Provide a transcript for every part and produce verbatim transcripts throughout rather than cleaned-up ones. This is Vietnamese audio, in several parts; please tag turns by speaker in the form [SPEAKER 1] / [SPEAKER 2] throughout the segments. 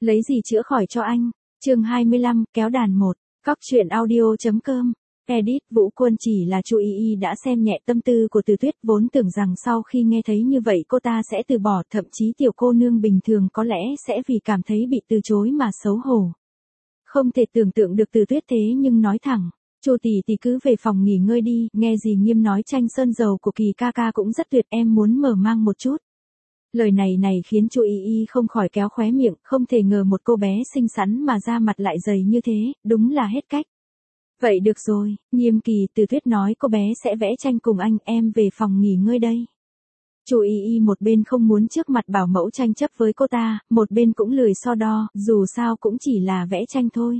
[SPEAKER 1] Lấy gì chữa khỏi cho anh? Chương hai mươi lăm, kéo đàn một. Cóc truyện audio chấm com. Edit. Vũ Quân chỉ là chú Y Y đã xem nhẹ tâm tư của Từ Tuyết, vốn tưởng rằng sau khi nghe thấy như vậy cô ta sẽ từ bỏ, thậm chí tiểu cô nương bình thường có lẽ sẽ vì cảm thấy bị từ chối mà xấu hổ. Không thể tưởng tượng được Từ Tuyết thế nhưng nói thẳng, "Chu tỷ tỷ cứ về phòng nghỉ ngơi đi." Nghe dì Nghiêm nói tranh sơn dầu của Kỳ ca ca cũng rất tuyệt, em muốn mở mang một chút. Lời này này khiến Chu Y Y không khỏi kéo khóe miệng, không thể ngờ một cô bé xinh xắn mà da mặt lại dày như thế, đúng là hết cách. Vậy được rồi, Nghiêm Kỳ. Từ Tuyết nói cô bé sẽ vẽ tranh cùng anh, em về phòng nghỉ ngơi đây. Chu Y Y một bên không muốn trước mặt bảo mẫu tranh chấp với cô ta, một bên cũng lười so đo, dù sao cũng chỉ là vẽ tranh thôi.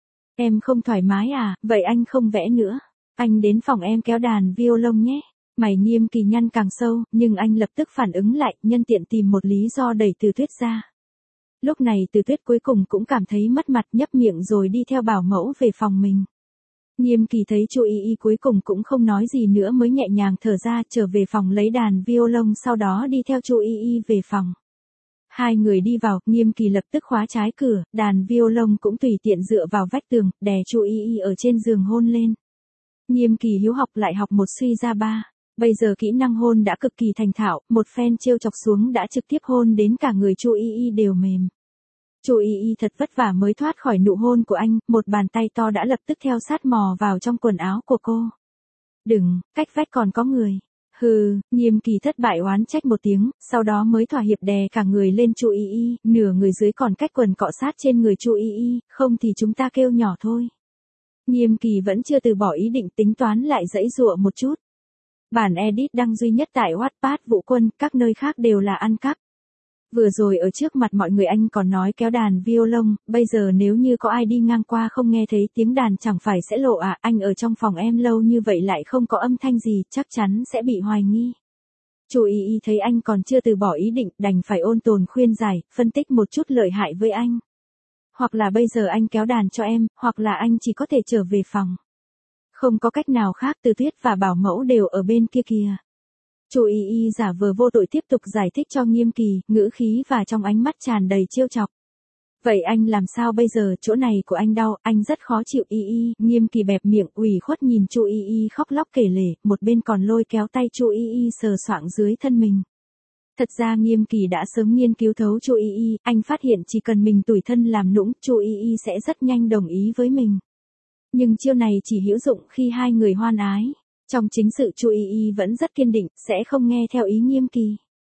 [SPEAKER 1] Em không thoải mái à, vậy anh không vẽ nữa. Anh đến phòng em kéo đàn violon nhé. Mày Nghiêm Kỳ nhăn càng sâu, nhưng anh lập tức phản ứng lại, nhân tiện tìm một lý do đẩy Từ Tuyết ra. Lúc này Từ Tuyết cuối cùng cũng cảm thấy mất mặt, nhấp miệng rồi đi theo bảo mẫu về phòng mình. Nghiêm Kỳ thấy Chu Y Y cuối cùng cũng không nói gì nữa mới nhẹ nhàng thở ra, trở về phòng lấy đàn violon, sau đó đi theo Chu Y Y về phòng. Hai người đi vào, Nghiêm Kỳ lập tức khóa trái cửa, đàn violon cũng tùy tiện dựa vào vách tường, đè Chu Y Y ở trên giường hôn lên. Nghiêm Kỳ hiếu học lại học một suy ra ba. Bây giờ kỹ năng hôn đã cực kỳ thành thạo, một phen trêu chọc xuống đã trực tiếp hôn đến cả người Chu Y Y đều mềm. Chu Y Y thật vất vả mới thoát khỏi nụ hôn của anh, một bàn tay to đã lập tức theo sát mò vào trong quần áo của cô. Đừng, cách vách còn có người. Hừ, Nghiêm Kỳ thất bại oán trách một tiếng, sau đó mới thỏa hiệp đè cả người lên Chu Y Y, nửa người dưới còn cách quần cọ sát trên người Chu Y Y, không thì chúng ta kêu nhỏ thôi. Nghiêm Kỳ vẫn chưa từ bỏ ý định, tính toán lại giãy giụa một chút. Bản edit đăng duy nhất tại Wattpad Vũ Quân, các nơi khác đều là ăn cắp. Vừa rồi ở trước mặt mọi người anh còn nói kéo đàn violon, bây giờ nếu như có ai đi ngang qua không nghe thấy tiếng đàn chẳng phải sẽ lộ à, anh ở trong phòng em lâu như vậy lại không có âm thanh gì, chắc chắn sẽ bị hoài nghi. Chu Y Y thấy anh còn chưa từ bỏ ý định, đành phải ôn tồn khuyên giải, phân tích một chút lợi hại với anh. Hoặc là bây giờ anh kéo đàn cho em, hoặc là anh chỉ có thể trở về phòng. Không có cách nào khác, Từ Tuyết và bảo mẫu đều ở bên kia kìa. Chu Y Y giả vờ vô tội tiếp tục giải thích cho Nghiêm Kỳ, ngữ khí và trong ánh mắt tràn đầy trêu chọc. Vậy anh làm sao bây giờ, chỗ này của anh đau, anh rất khó chịu. Y Y. Nghiêm Kỳ bẹp miệng ủy khuất nhìn Chu Y Y khóc lóc kể lể, một bên còn lôi kéo tay Chu Y Y sờ soạng dưới thân mình. Thật ra Nghiêm Kỳ đã sớm nghiên cứu thấu Chu Y Y, anh phát hiện chỉ cần mình tủi thân làm nũng, Chu Y Y sẽ rất nhanh đồng ý với mình. Nhưng chiêu này chỉ hữu dụng khi hai người hoan ái. Trong chính sự Chu Y Y vẫn rất kiên định, sẽ không nghe theo ý Nghiêm Kỳ.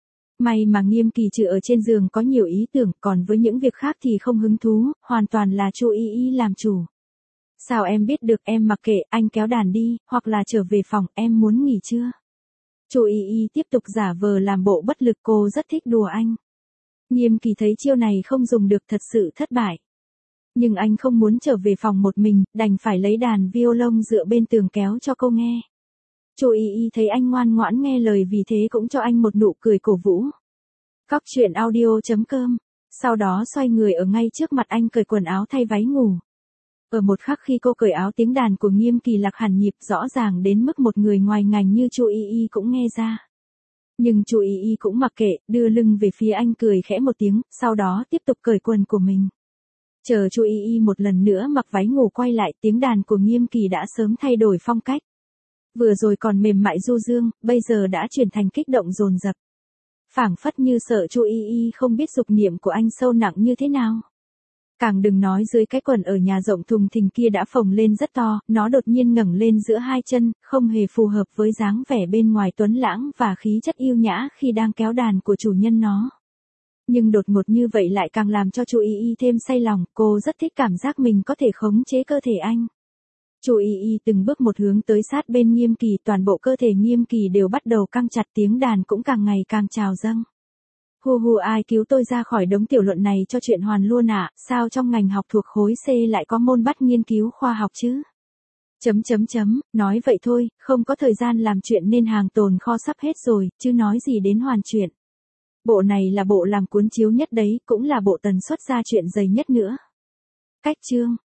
[SPEAKER 1] May mà Nghiêm Kỳ trừ ở trên giường có nhiều ý tưởng, còn với những việc khác thì không hứng thú, hoàn toàn là Chu Y Y làm chủ. Sao em biết được, em mặc kệ, anh kéo đàn đi, hoặc là trở về phòng, em muốn nghỉ chưa? Chu Y Y tiếp tục giả vờ làm bộ bất lực, cô rất thích đùa anh. Nghiêm Kỳ thấy chiêu này không dùng được, thật sự thất bại. Nhưng anh không muốn trở về phòng một mình, đành phải lấy đàn violon dựa bên tường kéo cho cô nghe. Chu Y Y thấy anh ngoan ngoãn nghe lời, vì thế cũng cho anh một nụ cười cổ vũ. Cóc truyện audio chấm com. Sau đó xoay người ở ngay trước mặt anh cởi quần áo thay váy ngủ. Ở một khắc khi cô cởi áo, tiếng đàn của Nghiêm Kỳ lạc hẳn nhịp, rõ ràng đến mức một người ngoài ngành như Chu Y Y cũng nghe ra. Nhưng Chu Y Y cũng mặc kệ, đưa lưng về phía anh cười khẽ một tiếng, sau đó tiếp tục cởi quần của mình. Chờ Chu Y Y một lần nữa mặc váy ngủ quay lại, tiếng đàn của Nghiêm Kỳ đã sớm thay đổi phong cách. Vừa rồi còn mềm mại du dương, bây giờ đã chuyển thành kích động dồn dập. Phảng phất như sợ Chu Y Y không biết dục niệm của anh sâu nặng như thế nào. Càng đừng nói dưới cái quần ở nhà rộng thùng thình kia đã phồng lên rất to, nó đột nhiên ngẩng lên giữa hai chân, không hề phù hợp với dáng vẻ bên ngoài tuấn lãng và khí chất yêu nhã khi đang kéo đàn của chủ nhân nó. Nhưng đột ngột như vậy lại càng làm cho Chu Y Y thêm say lòng, cô rất thích cảm giác mình có thể khống chế cơ thể anh. Chu Y Y từng bước một hướng tới sát bên Nghiêm Kỳ, toàn bộ cơ thể Nghiêm Kỳ đều bắt đầu căng chặt, tiếng đàn cũng càng ngày càng trào dâng. Hu hu, ai cứu tôi ra khỏi đống tiểu luận này cho chuyện hoàn luôn ạ, à? Sao trong ngành học thuộc khối C lại có môn bắt nghiên cứu khoa học chứ? Chấm chấm chấm, nói vậy thôi, không có thời gian làm chuyện nên hàng tồn kho sắp hết rồi, chứ nói gì đến hoàn chuyện. Bộ này là bộ làm cuốn chiếu nhất đấy, cũng là bộ tần suất ra chuyện dày nhất nữa. Cách chương.